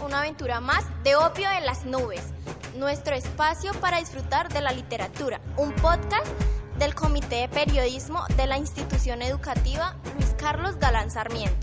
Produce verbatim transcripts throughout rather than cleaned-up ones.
una aventura más de Opio en las Nubes, nuestro espacio para disfrutar de la literatura, un podcast del Comité de Periodismo de la Institución Educativa Luis Carlos Galán Sarmiento.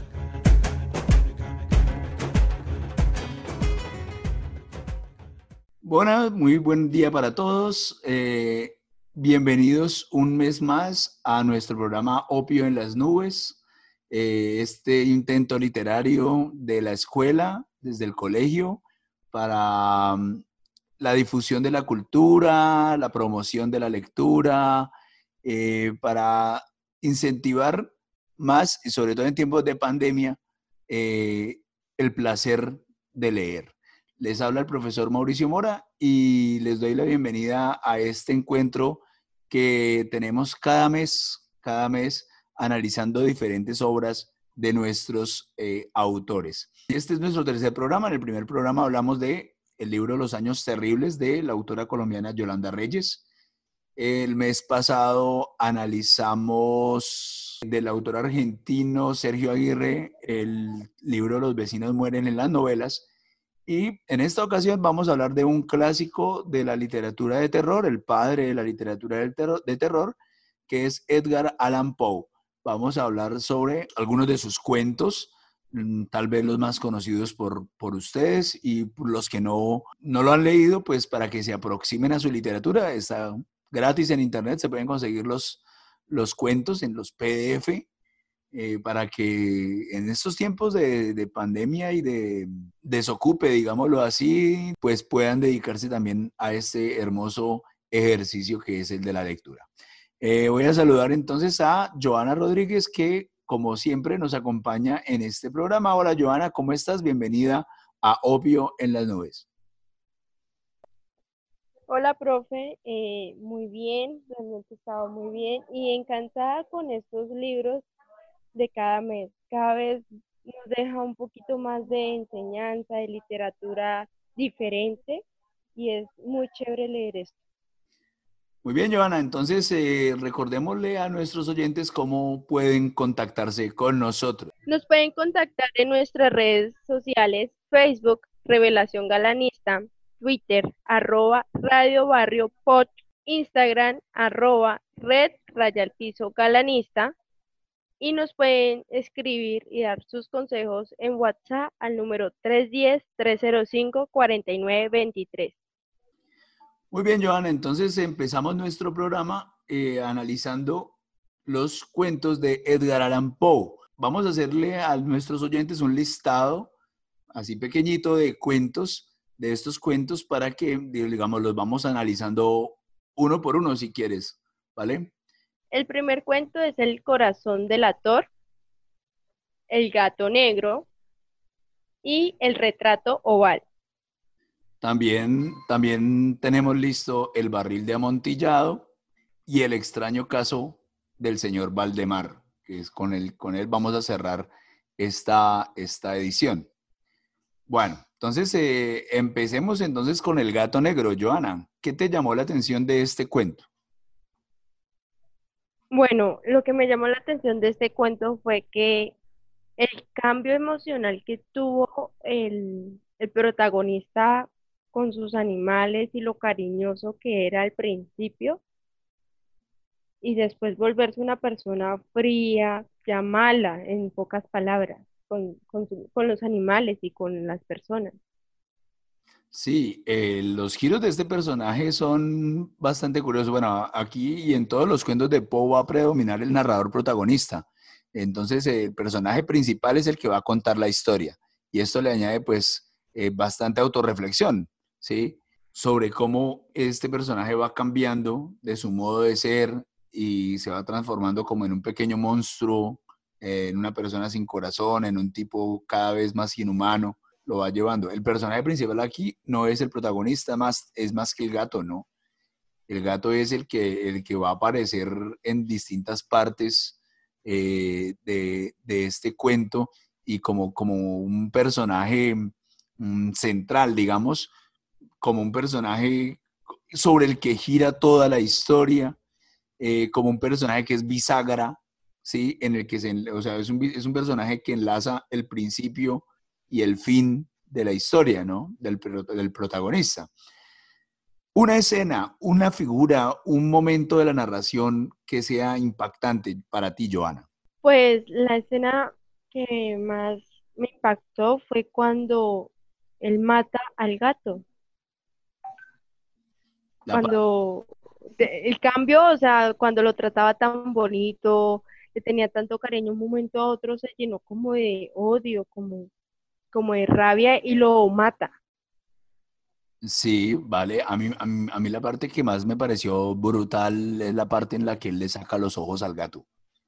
Bueno, muy buen día para todos. Eh, bienvenidos un mes más a nuestro programa Opio en las Nubes. Eh, este intento literario de la escuela, desde el colegio, para um, la difusión de la cultura, la promoción de la lectura, eh, para incentivar más, y sobre todo en tiempos de pandemia, eh, el placer de leer. Les habla el profesor Mauricio Mora y les doy la bienvenida a este encuentro que tenemos cada mes, cada mes analizando diferentes obras de nuestros eh, autores. Este es nuestro tercer programa. En el primer programa hablamos de el libro Los Años Terribles de la autora colombiana Yolanda Reyes. El mes pasado analizamos del autor argentino Sergio Aguirre el libro Los vecinos mueren en las novelas. Y en esta ocasión vamos a hablar de un clásico de la literatura de terror, el padre de la literatura del terror, de terror, que es Edgar Allan Poe. Vamos a hablar sobre algunos de sus cuentos, tal vez los más conocidos por, por ustedes, y por los que no, no lo han leído, pues para que se aproximen a su literatura. Está gratis en internet, se pueden conseguir los, los cuentos en los P D F, Eh, para que en estos tiempos de, de pandemia y de desocupe, digámoslo así, pues puedan dedicarse también a este hermoso ejercicio que es el de la lectura. Eh, voy a saludar entonces a Joana Rodríguez, que como siempre nos acompaña en este programa. Hola Joana, ¿cómo estás? Bienvenida a Opio en las Nubes. Hola, profe, eh, muy bien, realmente he estado muy bien y encantada con estos libros de cada mes. Cada vez nos deja un poquito más de enseñanza, de literatura diferente y es muy chévere leer esto. Muy bien, Joana, entonces eh, recordémosle a nuestros oyentes cómo pueden contactarse con nosotros. Nos pueden contactar en nuestras redes sociales, Facebook, Revelación Galanista, Twitter, arroba Radio Barrio Pod, Instagram, arroba Red Raya Piso Galanista, y nos pueden escribir y dar sus consejos en WhatsApp al número tres uno cero, tres cero cinco, cuatro nueve dos tres. Muy bien, Joana, entonces empezamos nuestro programa eh, analizando los cuentos de Edgar Allan Poe. Vamos a hacerle a nuestros oyentes un listado así pequeñito de cuentos, de estos cuentos, para que, digamos, los vamos analizando uno por uno si quieres, ¿vale? El primer cuento es El corazón delator, El gato negro y El retrato oval. También, también tenemos listo El barril de amontillado y El extraño caso del señor Valdemar, que es con él, con él vamos a cerrar esta, esta edición. Bueno, entonces eh, empecemos entonces con El gato negro. Joana, ¿qué te llamó la atención de este cuento? Bueno, lo que me llamó la atención de este cuento fue que el cambio emocional que tuvo el, el protagonista con sus animales y lo cariñoso que era al principio, y después volverse una persona fría, ya mala, en pocas palabras, con, con, su- con los animales y con las personas. Sí, eh, los giros de este personaje son bastante curiosos. Bueno, aquí y en todos los cuentos de Poe va a predominar el narrador protagonista. Entonces, eh, el personaje principal es el que va a contar la historia. Y esto le añade, pues, eh, bastante autorreflexión, ¿sí? Sobre cómo este personaje va cambiando de su modo de ser y se va transformando como en un pequeño monstruo, eh, en una persona sin corazón, en un tipo cada vez más inhumano lo va llevando. El personaje principal aquí no es el protagonista, más, es más que el gato, ¿no? El gato es el que, el que va a aparecer en distintas partes eh, de, de este cuento y como, como un personaje mm, central, digamos, como un personaje sobre el que gira toda la historia, eh, como un personaje que es bisagra, ¿sí? En el que se, o sea, es un, es un personaje que enlaza el principio y el fin de la historia, ¿no? Del, del protagonista. Una escena, una figura, un momento de la narración que sea impactante para ti, Joana. Pues la escena que más me impactó fue cuando él mata al gato. La, Cuando de- el cambio, o sea, cuando lo trataba tan bonito, le tenía tanto cariño, un momento a otro se llenó como de odio, como, como de rabia y lo mata. sí, vale. A mí, a mí, a mí la parte que más me pareció brutal es la parte en la que él le saca los ojos al gato.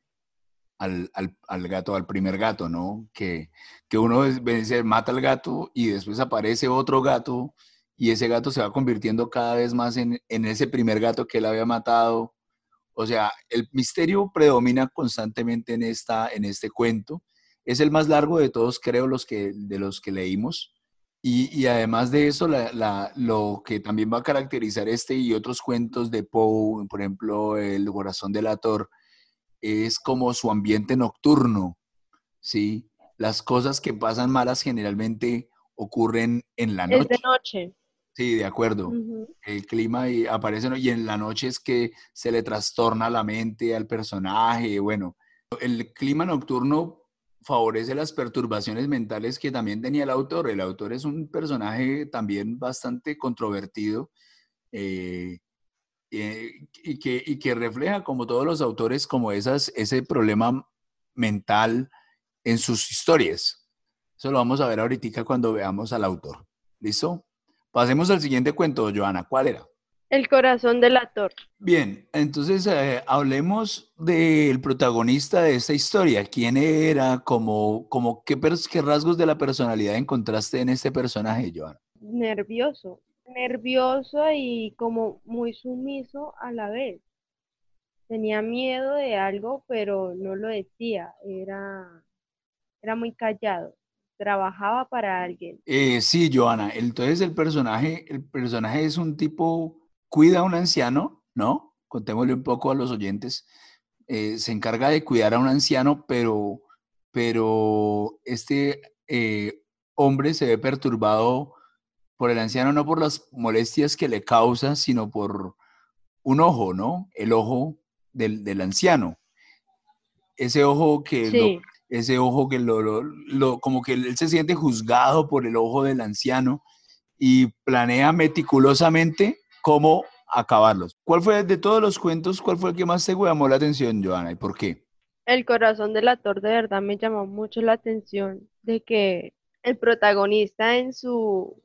Al, al, al gato, al primer gato, ¿no? Que, que uno es- vence, mata al gato y después aparece otro gato y ese gato se va convirtiendo cada vez más en, en ese primer gato que él había matado. O sea, el misterio predomina constantemente en, esta, en este cuento. Es el más largo de todos, creo, los que, de los que leímos. Y, y además de eso, la, la, lo que también va a caracterizar este y otros cuentos de Poe, por ejemplo, El corazón del Ator, es como su ambiente nocturno, ¿sí? Las cosas que pasan malas generalmente ocurren en la Es de noche. noche. Sí, de acuerdo. Ujú. El clima y aparece, ¿no? Y en la noche es que se le trastorna la mente al personaje. Bueno, el clima nocturno favorece las perturbaciones mentales que también tenía el autor. El autor es un personaje también bastante controvertido, eh, eh, y, que, y que refleja, como todos los autores, como esas, ese problema mental en sus historias. Eso lo vamos a ver ahorita cuando veamos al autor. ¿Listo? Pasemos al siguiente cuento, Joana. ¿Cuál era? El corazón del actor. Bien, entonces eh, hablemos del protagonista de esta historia. ¿Quién era? Como, como qué, pers- ¿Qué rasgos de la personalidad encontraste en este personaje, Joana? Nervioso, nervioso y como muy sumiso a la vez. Tenía miedo de algo, pero no lo decía, era, era muy callado. Trabajaba para alguien. Eh, sí, Joana. Entonces el personaje, el personaje es un tipo, cuida a un anciano, ¿no? Contémosle un poco a los oyentes. Eh, se encarga de cuidar a un anciano, pero, pero este eh, hombre se ve perturbado por el anciano, no por las molestias que le causa, sino por un ojo, ¿no? El ojo del, del anciano. Ese ojo que lo, Sí, ese ojo que lo, lo, lo, como que él se siente juzgado por el ojo del anciano y planea meticulosamente cómo acabarlos. ¿Cuál fue de todos los cuentos, cuál fue el que más te llamó la atención, Joana, y por qué? el corazón del actor de verdad me llamó mucho la atención de que el protagonista en su,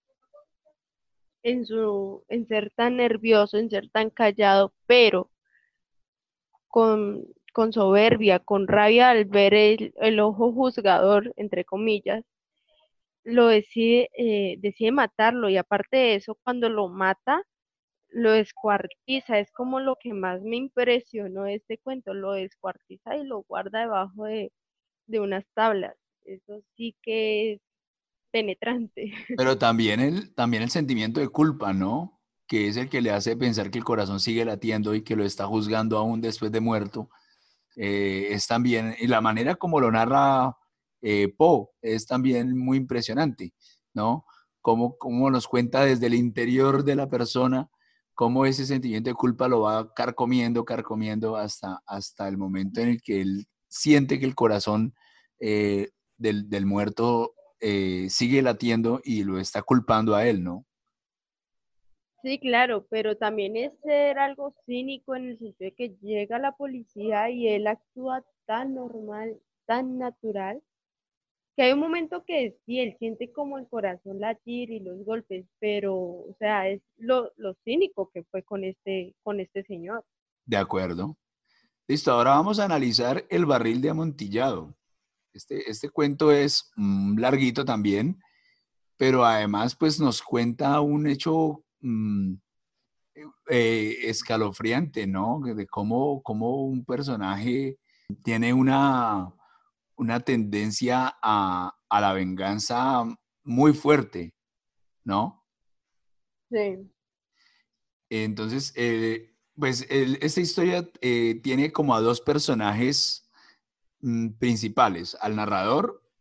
en su, en ser tan nervioso, en ser tan callado, pero con, con soberbia, con rabia al ver el, el ojo juzgador, entre comillas, lo decide, eh, decide matarlo y aparte de eso, cuando lo mata, lo descuartiza. Es como lo que más me impresionó de este cuento, lo descuartiza y lo guarda debajo de, de unas tablas. Eso sí que es penetrante. Pero también el, también el sentimiento de culpa, ¿no? Que es el que le hace pensar que el corazón sigue latiendo y que lo está juzgando aún después de muerto. Eh, es también, y la manera como lo narra eh, Poe es también muy impresionante, ¿no? Cómo, cómo nos cuenta desde el interior de la persona, cómo ese sentimiento de culpa lo va carcomiendo, carcomiendo hasta, hasta el momento en el que él siente que el corazón eh, del, del muerto eh, sigue latiendo y lo está culpando a él, ¿no? Sí, claro, pero también es ser algo cínico en el sentido de que llega la policía y él actúa tan normal, tan natural, que hay un momento que sí, él siente como el corazón latir y los golpes, pero, o sea, es lo, lo cínico que fue con este, con este señor. De acuerdo. Listo, ahora vamos a analizar el barril de amontillado. Este, este cuento es mm, larguito también, pero además pues nos cuenta un hecho mm, eh, escalofriante, ¿no? De cómo, cómo un personaje tiene una, una tendencia a, a la venganza muy fuerte, ¿no? Sí, Entonces, eh, pues el- esta historia eh, tiene como a dos personajes mm, principales, al narrador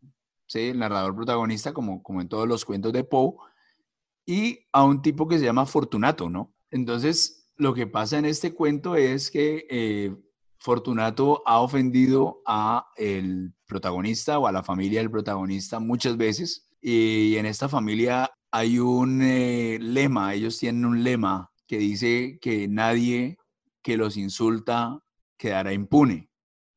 ¿sí? El narrador protagonista, como, como en todos los cuentos de Poe, y a un tipo que se llama Fortunato, ¿no? Entonces, lo que pasa en este cuento es que eh, Fortunato ha ofendido a el protagonista o a la familia del protagonista muchas veces, y en esta familia hay un eh, lema, ellos tienen un lema que dice que nadie que los insulta quedará impune.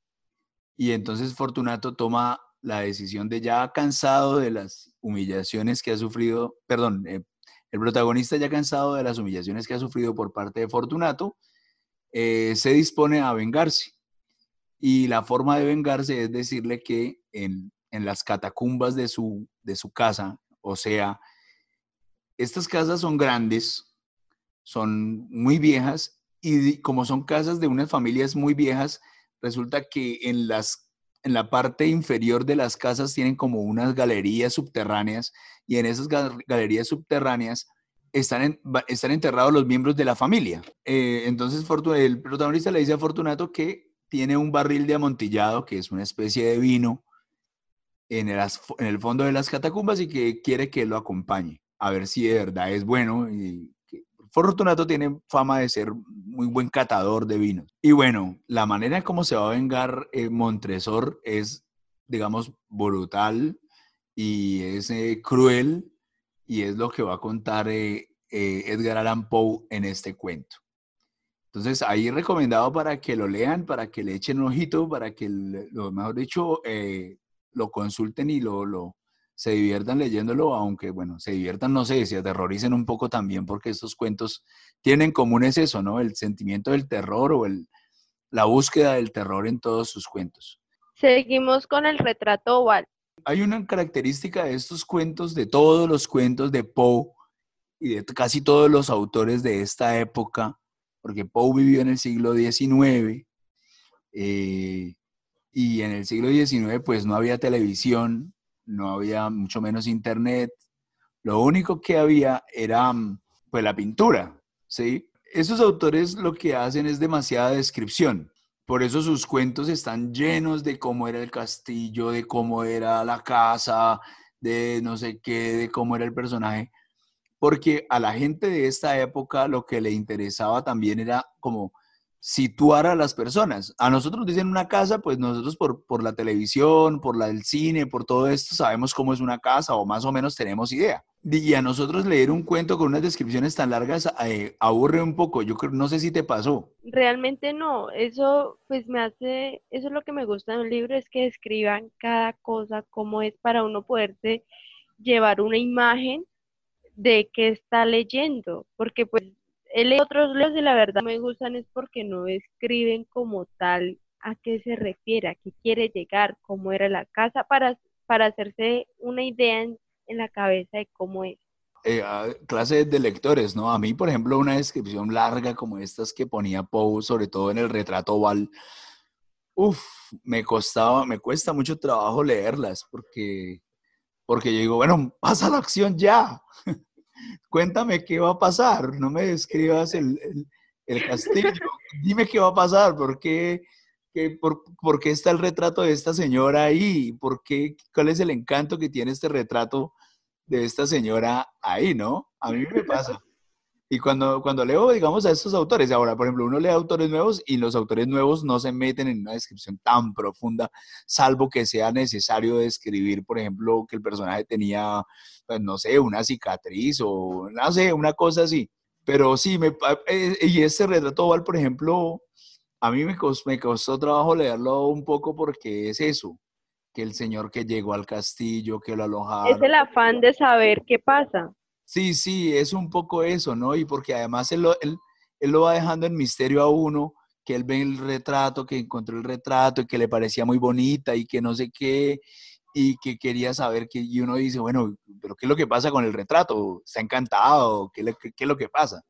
Y entonces Fortunato toma la decisión de, ya cansado de las humillaciones que ha sufrido, perdón, eh, el protagonista ya cansado de las humillaciones que ha sufrido por parte de Fortunato, eh, se dispone a vengarse. Y la forma de vengarse es decirle que en, en las catacumbas de su, de su casa, o sea, estas casas son grandes, son muy viejas, y como son casas de unas familias muy viejas, resulta que en, las, en la parte inferior de las casas tienen como unas galerías subterráneas, y en esas galerías subterráneas están, en, están enterrados los miembros de la familia. Eh, entonces el protagonista le dice a Fortunato que tiene un barril de amontillado, que es una especie de vino, en el, en el fondo de las catacumbas, y que quiere que lo acompañe, a ver si de verdad es bueno. Y Fortunato tiene fama de ser muy buen catador de vinos. Y bueno, la manera en cómo se va a vengar eh, Montresor es, digamos, brutal, y es eh, cruel, y es lo que va a contar eh, eh, Edgar Allan Poe en este cuento. Entonces, ahí recomendado para que lo lean, para que le echen un ojito, para que, lo mejor dicho, eh, lo consulten y lo, lo, se diviertan leyéndolo, aunque, bueno, se diviertan, no sé, se aterroricen un poco también, porque estos cuentos tienen en común es eso, ¿no? El sentimiento del terror, o el, la búsqueda del terror en todos sus cuentos. Seguimos con el retrato oval. Hay una característica de estos cuentos, de todos los cuentos de Poe y de casi todos los autores de esta época, porque Poe vivió en el siglo diecinueve, eh, y en el siglo diecinueve pues no había televisión, no había mucho menos internet, lo único que había era pues la pintura, ¿sí? Esos autores lo que hacen es demasiada descripción, por eso sus cuentos están llenos de cómo era el castillo, de cómo era la casa, de no sé qué, de cómo era el personaje, porque a la gente de esta época lo que le interesaba también era como situar a las personas. A nosotros nos dicen una casa, pues nosotros por, por la televisión, por la del cine, por todo esto, sabemos cómo es una casa, o más o menos tenemos idea. Y a nosotros leer un cuento con unas descripciones tan largas eh, aburre un poco. Yo creo, no sé si te pasó. Realmente no, eso pues me hace, eso es lo que me gusta de un libro, es que describan cada cosa, cómo es, para uno poderse llevar una imagen de qué está leyendo, porque pues he leído otros libros y la verdad me gustan es porque no escriben como tal a qué se refiere, a qué quiere llegar, cómo era la casa, para, para hacerse una idea en, en la cabeza de cómo es. Eh, clase de lectores, ¿no? A mí, por ejemplo, una descripción larga como estas que ponía Poe, sobre todo en el retrato oval, uff, me costaba, me cuesta mucho trabajo leerlas, porque, porque yo digo, bueno, pasa la acción ya. Cuéntame qué va a pasar, no me describas el, el, el castillo, dime qué va a pasar, por qué, qué, por, por qué está el retrato de esta señora ahí, por qué, cuál es el encanto que tiene este retrato de esta señora ahí, ¿no? A mí me pasa. Y cuando, cuando leo, digamos, a estos autores, ahora, por ejemplo, uno lee autores nuevos, y los autores nuevos no se meten en una descripción tan profunda, salvo que sea necesario describir, por ejemplo, que el personaje tenía, pues, no sé, una cicatriz, o no sé, una cosa así. Pero sí, me, eh, y este retrato oval, por ejemplo, a mí me costó, me costó trabajo leerlo un poco, porque es eso, que el señor que llegó al castillo, que lo Es alojaron. el afán de saber qué pasa. Sí, sí, es un poco eso, ¿no? Y porque además él lo, él, él lo va dejando en misterio a uno, que él ve el retrato, que encontró el retrato y que le parecía muy bonita y que no sé qué, y que quería saber qué, y uno dice, bueno, pero ¿qué es lo que pasa con el retrato? ¿Está encantado? ¿Qué, qué, qué es lo que pasa?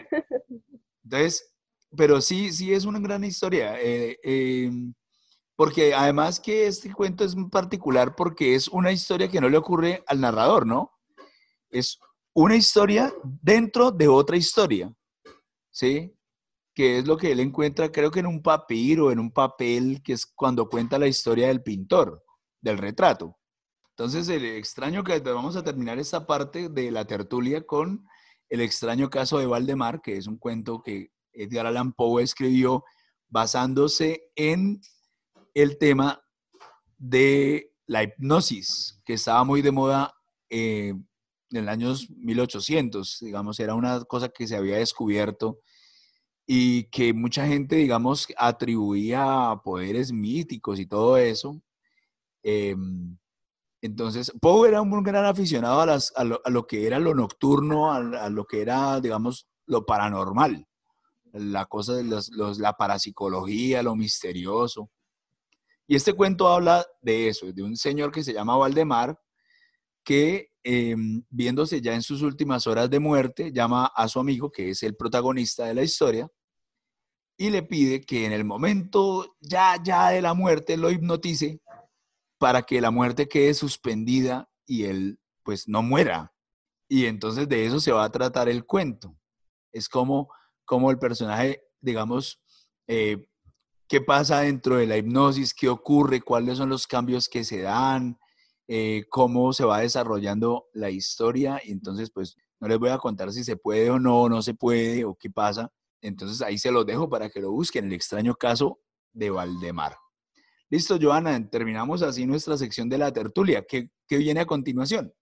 Entonces, pero sí, sí es una gran historia, eh, eh, porque además que este cuento es muy particular, porque es una historia que no le ocurre al narrador, ¿no? Es una historia dentro de otra historia, ¿sí? Que es lo que él encuentra, creo que en un papiro, en un papel, que es cuando cuenta la historia del pintor, del retrato. Entonces, el extraño que vamos a terminar esta parte de la tertulia con el extraño caso de Valdemar, que es un cuento que Edgar Allan Poe escribió basándose en el tema de la hipnosis, que estaba muy de moda eh, en los años mil ochocientos, digamos, era una cosa que se había descubierto y que mucha gente, digamos, atribuía a poderes míticos y todo eso. Eh, entonces, Poe era un gran aficionado a, las, a, lo, a lo que era lo nocturno, a, a lo que era, digamos, lo paranormal, la cosa de los, los, la parapsicología, lo misterioso. Y este cuento habla de eso, de un señor que se llama Valdemar, que eh, viéndose ya en sus últimas horas de muerte, llama a su amigo, que es el protagonista de la historia, y le pide que en el momento ya, ya de la muerte lo hipnotice para que la muerte quede suspendida y él pues no muera. Y entonces de eso se va a tratar el cuento. Es como, como el personaje, digamos, eh, qué pasa dentro de la hipnosis, qué ocurre, cuáles son los cambios que se dan, eh, cómo se va desarrollando la historia. Y entonces, pues, no les voy a contar si se puede o no, no se puede, o qué pasa. Entonces, ahí se los dejo para que lo busquen, el extraño caso de Valdemar. Listo, Joana, terminamos así nuestra sección de la tertulia. ¿Qué, qué viene a continuación?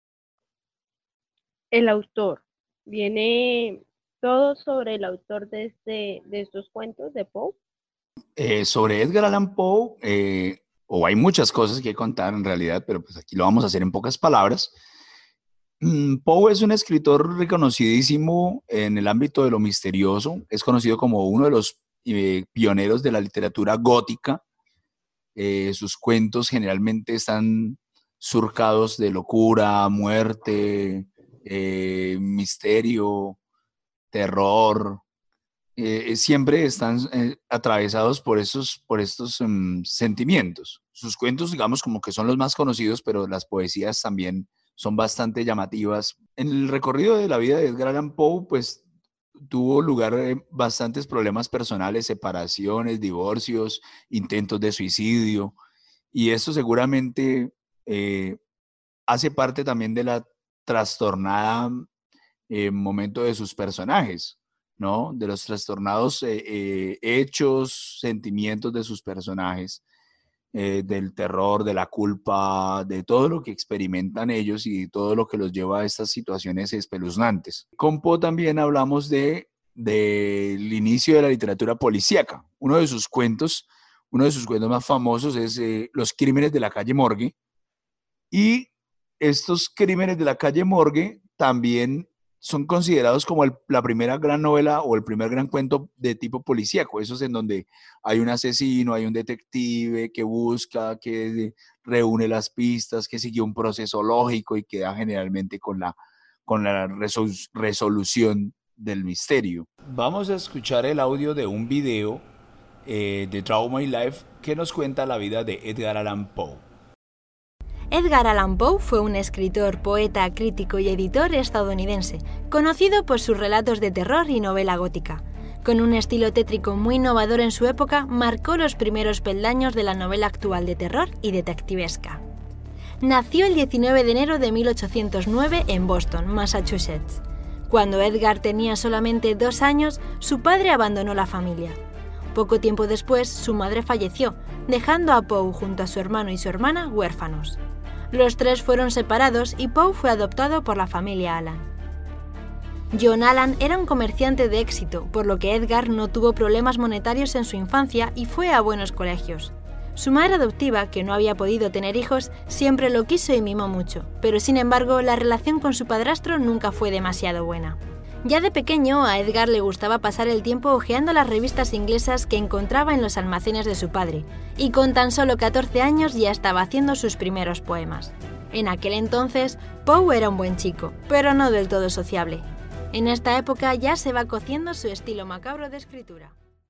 El autor. Viene todo sobre el autor de, este, de estos cuentos de Poe. Eh, sobre Edgar Allan Poe, eh, o hay muchas cosas que contar en realidad, pero pues aquí lo vamos a hacer en pocas palabras. Mm, Poe es un escritor reconocidísimo en el ámbito de lo misterioso. Es conocido como uno de los eh, pioneros de la literatura gótica. Eh, sus cuentos generalmente están surcados de locura, muerte, eh, misterio, terror. Eh, siempre están eh, atravesados por, esos, por estos um, sentimientos. Sus cuentos, digamos, como que son los más conocidos, pero las poesías también son bastante llamativas. En el recorrido de la vida de Edgar Allan Poe, pues tuvo lugar eh, bastantes problemas personales, separaciones, divorcios, intentos de suicidio, y eso seguramente eh, hace parte también de la trastornada eh, momento de sus personajes, ¿no? De los trastornados eh, eh, hechos, sentimientos de sus personajes, eh, del terror, de la culpa, de todo lo que experimentan ellos y todo lo que los lleva a estas situaciones espeluznantes. Con Poe también hablamos de del inicio de la literatura policíaca. Uno de sus cuentos, uno de sus cuentos más famosos es eh, Los crímenes de la calle Morgue, y estos crímenes de la calle Morgue también son considerados como el, la primera gran novela o el primer gran cuento de tipo policíaco. Eso es en donde hay un asesino, hay un detective que busca, que reúne las pistas, que sigue un proceso lógico y que da generalmente con la, con la resol resolución del misterio. Vamos a escuchar el audio de un video eh, de Draw My Life que nos cuenta la vida de Edgar Allan Poe. Edgar Allan Poe fue un escritor, poeta, crítico y editor estadounidense, conocido por sus relatos de terror y novela gótica. Con un estilo tétrico muy innovador en su época, marcó los primeros peldaños de la novela actual de terror y detectivesca. Nació el diecinueve de enero de mil ochocientos nueve en Boston, Massachusetts. Cuando Edgar tenía solamente dos años, su padre abandonó la familia. Poco tiempo después, su madre falleció, dejando a Poe junto a su hermano y su hermana huérfanos. Los tres fueron separados y Poe fue adoptado por la familia Allan. John Allan era un comerciante de éxito, por lo que Edgar no tuvo problemas monetarios en su infancia y fue a buenos colegios. Su madre adoptiva, que no había podido tener hijos, siempre lo quiso y mimó mucho, pero sin embargo la relación con su padrastro nunca fue demasiado buena. Ya de pequeño, a Edgar le gustaba pasar el tiempo hojeando las revistas inglesas que encontraba en los almacenes de su padre, y con tan solo catorce años ya estaba haciendo sus primeros poemas. En aquel entonces, Poe era un buen chico, pero no del todo sociable. En esta época ya se va cociendo su estilo macabro de escritura.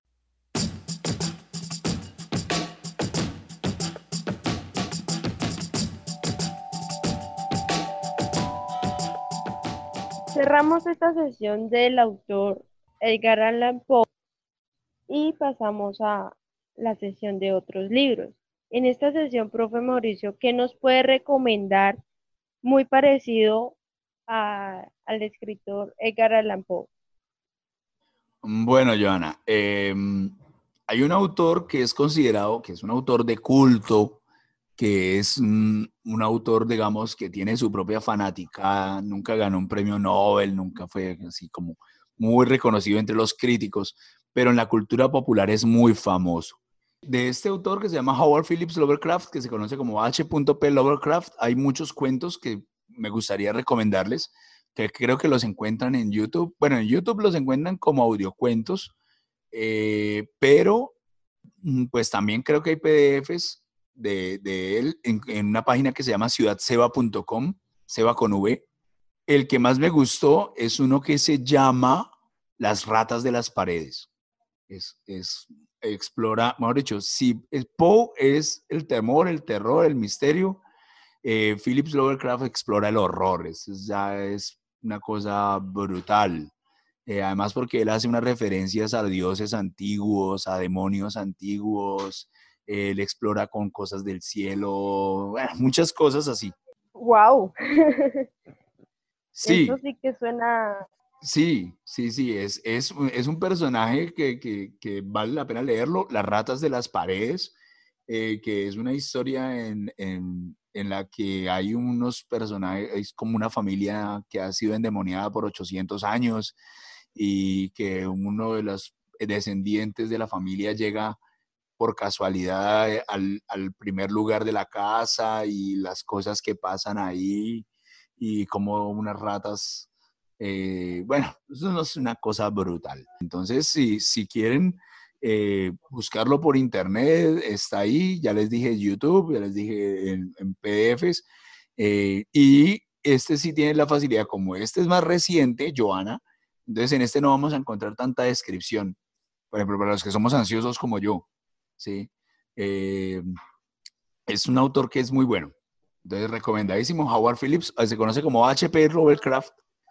Cerramos esta sesión del autor Edgar Allan Poe y pasamos a la sesión de otros libros. en esta sesión, profe Mauricio, ¿qué nos puede recomendar muy parecido a- al escritor Edgar Allan Poe? Bueno, Joana, eh, hay un autor que es considerado, que es un autor de culto, que es un, un autor, digamos, que tiene su propia fanática, nunca ganó un premio Nobel, nunca fue así como muy reconocido entre los críticos, pero en la cultura popular es muy famoso. De este autor que se llama Howard Phillips Lovecraft, que se conoce como H P Lovecraft, hay muchos cuentos que me gustaría recomendarles, que creo que los encuentran en YouTube. Bueno, en YouTube los encuentran como audiocuentos, eh, pero pues también creo que hay P D Efes de, de él en, en una página que se llama ciudad seba punto com, Seba con V. El que más me gustó es uno que se llama Las ratas de las paredes. Es, es explora, mejor dicho, si Poe es el temor, el terror, el misterio, eh, Phillips Lovecraft explora el horror. Eso ya es una cosa brutal. Eh, además porque él hace unas referencias a dioses antiguos, a demonios antiguos, eh, él explora con cosas del cielo, bueno, muchas cosas así. ¡Wow! Eso Sí, sí que suena. sí, sí, sí, es, es, un- es un personaje que, que, que vale la pena leerlo, Las ratas de las paredes, eh, que es una historia en, en, en la que hay unos personajes, es como una familia que ha sido endemoniada por ochocientos años y que uno de los descendientes de la familia llega por casualidad eh, al, al primer lugar de la casa y las cosas que pasan ahí y como unas ratas, eh, bueno, eso no es una cosa brutal. Entonces, si, si quieren eh, buscarlo por internet, está ahí, ya les dije YouTube, ya les dije en, en P D Efes, eh, y este sí tiene la facilidad, como este es más reciente, Joana, entonces en este no vamos a encontrar tanta descripción, por ejemplo, para los que somos ansiosos como yo, ¿sí? Eh, es un autor que es muy bueno. Entonces, recomendadísimo. Howard Phillips, se conoce como H P Lovecraft.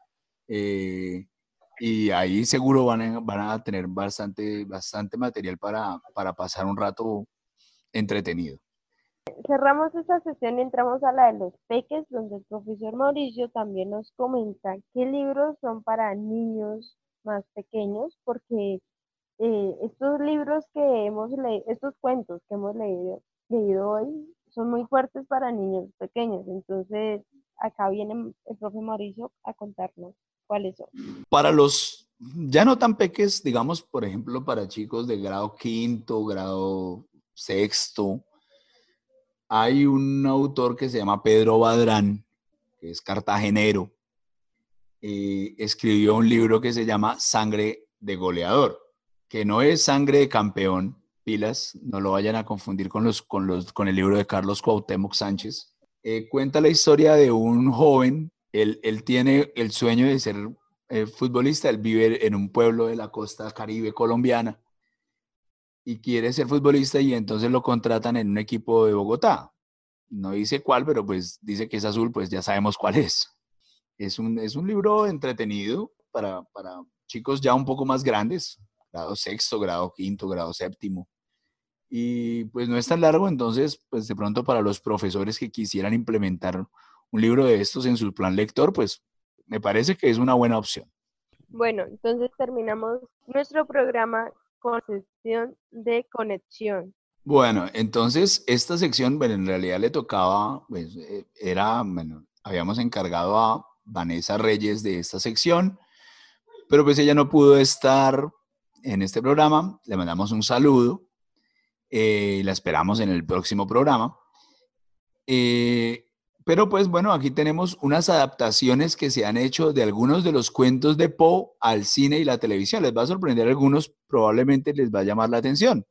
Eh, y ahí seguro van a, van a tener bastante, bastante material para, para pasar un rato entretenido. Cerramos esta sesión y entramos a la de los peques, donde el profesor Mauricio también nos comenta qué libros son para niños más pequeños, porque eh, estos libros que hemos leído, estos cuentos que hemos leído, leído hoy, son muy fuertes para niños pequeños. Entonces, acá viene el profe Mauricio a contarnos cuáles son. Para los ya no tan peques, digamos, por ejemplo, para chicos de grado quinto, grado sexto, hay un autor que se llama Pedro Badrán, que es cartagenero, eh, escribió un libro que se llama Sangre de Goleador, que no es Sangre de Campeón, pilas, no lo vayan a confundir con, los, con, los, con el libro de Carlos Cuauhtémoc Sánchez. Eh, cuenta la historia de un joven, él, él tiene el sueño de ser eh, futbolista, él vive en un pueblo de la costa caribe colombiana y quiere ser futbolista y entonces lo contratan en un equipo de Bogotá. No dice cuál, pero pues dice que es azul, pues ya sabemos cuál es. Es un, es un libro entretenido para, para chicos ya un poco más grandes, grado sexto, grado quinto, grado séptimo. Y pues no es tan largo, entonces pues de pronto para los profesores que quisieran implementar un libro de estos en su plan lector, pues me parece que es una buena opción. Bueno, entonces terminamos nuestro programa con sección de conexión. Bueno, entonces esta sección, bueno, en realidad le tocaba, pues era, bueno, habíamos encargado a Vanessa Reyes de esta sección, pero pues ella no pudo estar en este programa, le mandamos un saludo, eh, la esperamos en el próximo programa. Eh, pero pues bueno, aquí tenemos unas adaptaciones que se han hecho de algunos de los cuentos de Poe al cine y la televisión. Les va a sorprender a algunos, probablemente les va a llamar la atención.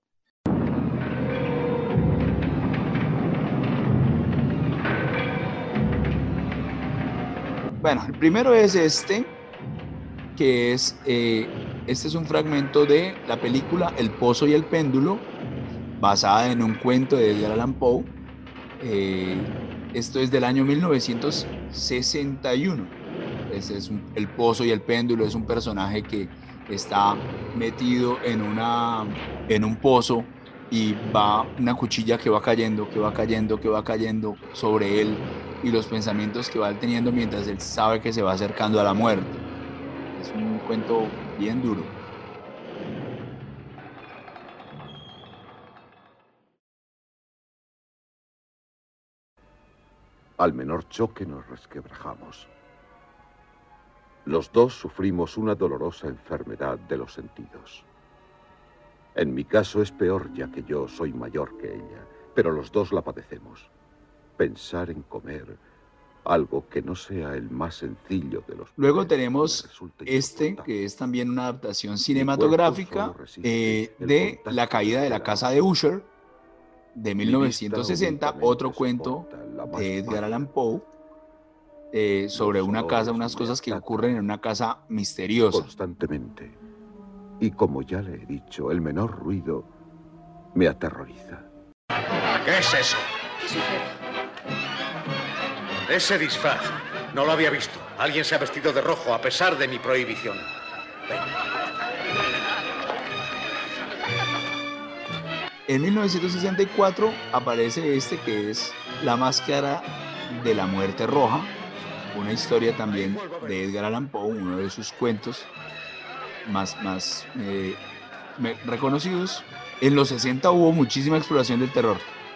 Bueno, el primero es este, que es, eh, este es un fragmento de la película El Pozo y el Péndulo, basada en un cuento de Edgar Allan Poe. Eh, esto es del año mil novecientos sesenta y uno. Ese es un, el Pozo y el Péndulo es un personaje que está metido en, una, en un pozo y va una cuchilla que va cayendo, que va cayendo, que va cayendo sobre él y los pensamientos que va él teniendo mientras él sabe que se va acercando a la muerte. Es un cuento bien duro. Al menor choque nos resquebrajamos. Los dos sufrimos una dolorosa enfermedad de los sentidos. En mi caso es peor, ya que yo soy mayor que ella, pero los dos la padecemos. Pensar en comer algo que no sea el más sencillo de los... Luego tenemos este, que es también una adaptación cinematográfica eh, de La caída de la casa de Usher, de mil novecientos sesenta, otro cuento de Edgar Allan Poe, eh, sobre una casa, unas cosas que ocurren en una casa misteriosa. Constantemente. Y como ya le he dicho, el menor ruido me aterroriza. ¿Qué es eso? ¿Qué sucede? Ese disfraz. No lo había visto. Alguien se ha vestido de rojo a pesar de mi prohibición. Ven. En mil novecientos sesenta y cuatro aparece este que es La máscara de la muerte roja, una historia también de Edgar Allan Poe, uno de sus cuentos más, más eh, reconocidos. En los sesenta hubo muchísima exploración del terror.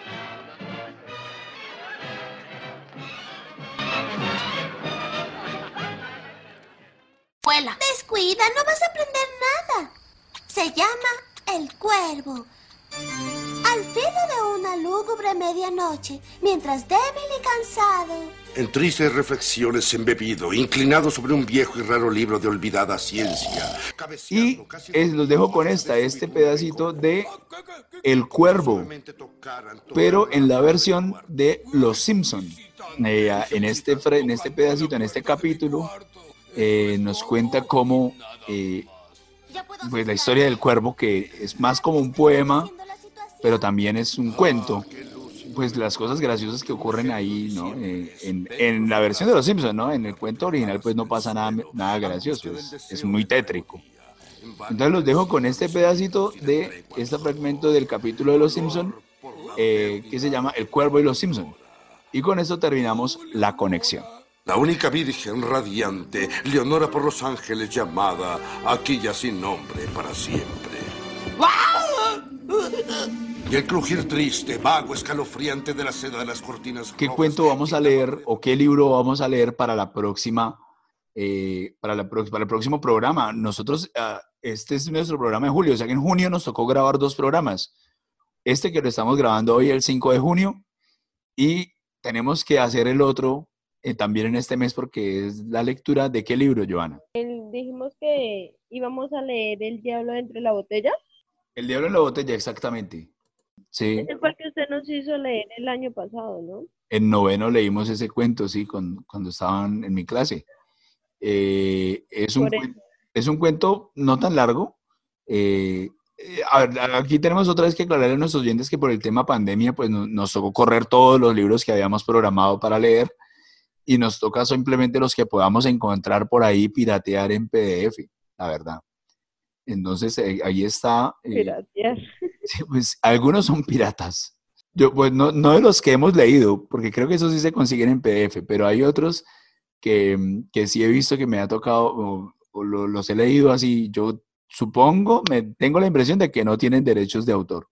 Vuela. Descuida, no vas a aprender nada. Se llama El Cuervo. Al filo de una lúgubre medianoche, mientras débil y cansado. En tristes reflexiones embebido, inclinado sobre un viejo y raro libro de olvidada ciencia. Y es, los dejo con esta, este pedacito de El Cuervo, pero en la versión de Los Simpson. Eh, en, este, en este pedacito, en este capítulo, eh, nos cuenta cómo eh, pues la historia del cuervo, que es más como un poema, pero también es un cuento. Pues las cosas graciosas que ocurren ahí, ¿no? Eh, en, en la versión de Los Simpsons, ¿no? En el cuento original, pues no pasa nada, nada gracioso, es, es muy tétrico. Entonces los dejo con este pedacito de este fragmento del capítulo de Los Simpsons, eh, que se llama El Cuervo y los Simpsons. Y con esto terminamos la conexión. La única virgen radiante, Leonora por los ángeles llamada, aquí ya sin nombre para siempre. Y el crujir triste, vago, escalofriante de la seda de las cortinas. ¿Qué cuento vamos a leer o qué libro vamos a leer para la próxima, eh, para, la, para el próximo programa? Nosotros, uh, este es nuestro programa de julio, o sea que en junio nos tocó grabar dos programas. Este que lo estamos grabando hoy, el cinco de junio, y tenemos que hacer el otro eh, también en este mes porque es la lectura de qué libro, Joana. El, dijimos que íbamos a leer El diablo entre la botella. El diablo en la botella, exactamente. Sí. Ese fue el que usted nos hizo leer el año pasado, ¿no? En noveno leímos ese cuento, sí, con, cuando estaban en mi clase. Eh, es, un, es un cuento no tan largo. Eh, eh, a ver, aquí tenemos otra vez que aclararle a nuestros oyentes que por el tema pandemia, pues no, nos tocó correr todos los libros que habíamos programado para leer y nos toca simplemente los que podamos encontrar por ahí, piratear en P D F, la verdad. Entonces, eh, ahí está. Eh, Piratear. Sí, pues algunos son piratas. Yo, pues no, no de los que hemos leído, porque creo que esos sí se consiguen en P D F, pero hay otros que, que sí he visto que me ha tocado, o, o lo, los he leído así. Yo supongo, me tengo la impresión de que no tienen derechos de autor.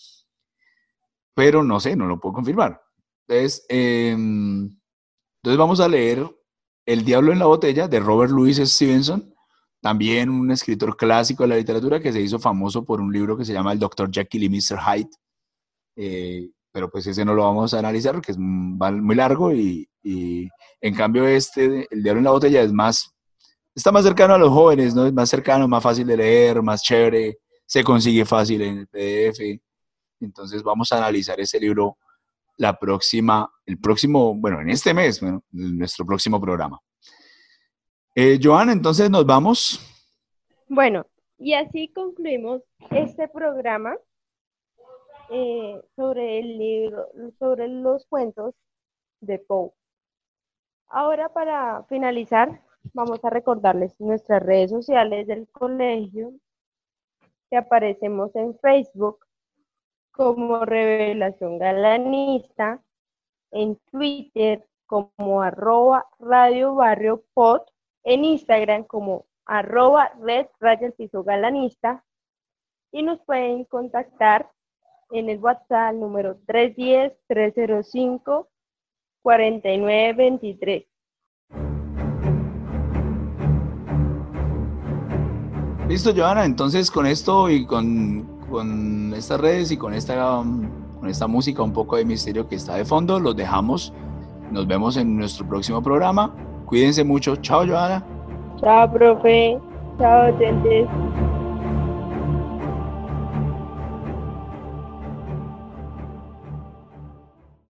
Pero no sé, no lo puedo confirmar. Entonces, eh, entonces vamos a leer El diablo en la botella de Robert Louis Stevenson. También un escritor clásico de la literatura que se hizo famoso por un libro que se llama El doctor Jekyll y mister Hyde. Eh, pero pues ese no lo vamos a analizar porque es muy largo y, y en cambio este, El diablo en la botella, es más, está más cercano a los jóvenes, ¿no? Es más cercano, más fácil de leer, más chévere, se consigue fácil en el P D F. Entonces vamos a analizar ese libro la próxima, el próximo, bueno, en este mes, bueno, en nuestro próximo programa. Eh, Joana, entonces nos vamos. Bueno, y así concluimos este programa eh, sobre el libro, sobre los cuentos de Poe. Ahora, para finalizar, vamos a recordarles nuestras redes sociales del colegio, que aparecemos en Facebook como Revelación Galanista, en Twitter como arroba Radio Barrio Pod, en Instagram como arroba Red Raya el Piso Galanista, y nos pueden contactar en el WhatsApp número tres uno cero, tres cero cinco, cuatro nueve dos tres. Listo, Johanna, entonces con esto y con, con estas redes y con esta, um, con esta música, un poco de misterio que está de fondo, los dejamos. Nos vemos en nuestro próximo programa. Cuídense mucho. Chao, Johanna. Chao, profe. Chao, oyentes.